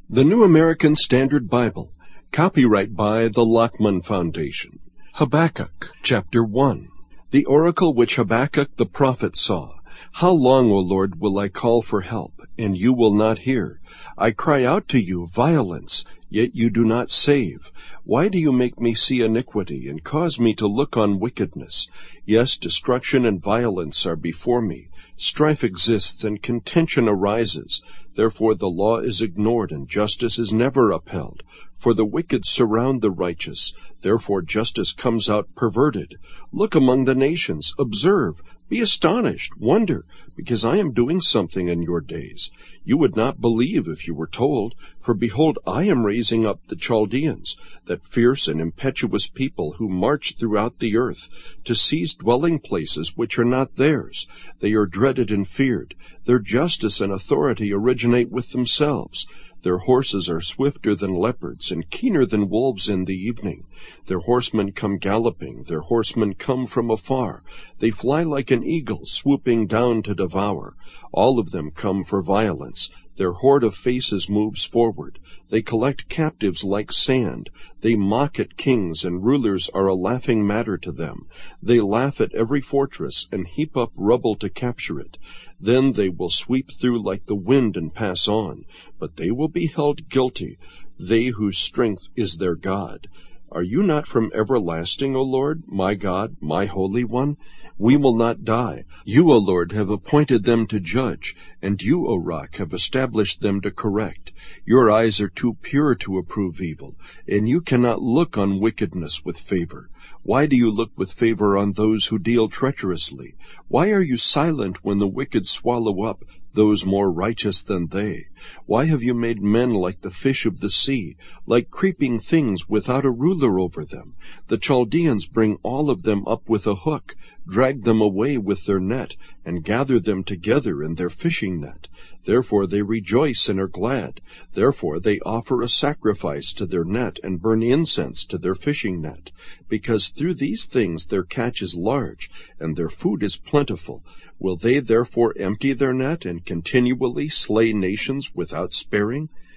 The New American Standard Bible. Copyright by the Lockman Foundation. Habakkuk, Chapter 1. The oracle which Habakkuk the prophet saw. How long, O Lord, will I call for help, and you will not hear? I cry out to you, violence, yet you do not save. Why do you make me see iniquity, and cause me to look on wickedness? Yes, destruction and violence are before me. Strife exists, and contention arises. Therefore the law is ignored, and justice is never upheld. For the wicked surround the righteous. Therefore justice comes out perverted. Look among the nations, observe, be astonished, wonder, because I am doing something in your days. You would not believe if you were told, for behold, I am raising up the Chaldeans, that fierce and impetuous people who march throughout the earth, to seize dwelling places which are not theirs. They are dreaded and feared. Their justice and authority originate with themselves. Their horses are swifter than leopards, and keener than wolves in the evening. Their horsemen come galloping, their horsemen come from afar. They fly like an eagle, swooping down to devour. All of them come for violence. Their horde of faces moves forward. They collect captives like sand. They mock at kings, and rulers are a laughing matter to them. They laugh at every fortress, and heap up rubble to capture it. Then they will sweep through like the wind and pass on, but they will be held guilty, they whose strength is their God. Are you not from everlasting, O Lord, my God, my Holy One? We will not die. You, O Lord, have appointed them to judge, and you, O Rock, have established them to correct. Your eyes are too pure to approve evil, and you cannot look on wickedness with favor. Why do you look with favor on those who deal treacherously? Why are you silent when the wicked swallow up those more righteous than they? Why have you made men like the fish of the sea, like creeping things without a ruler over them? The Chaldeans bring all of them up with a hook, drag them away with their net, and gather them together in their fishing net. Therefore they rejoice and are glad. Therefore they offer a sacrifice to their net, and burn incense to their fishing net. Because through these things their catch is large, and their food is plentiful. Will they therefore empty their net, and continually slay nations without sparing?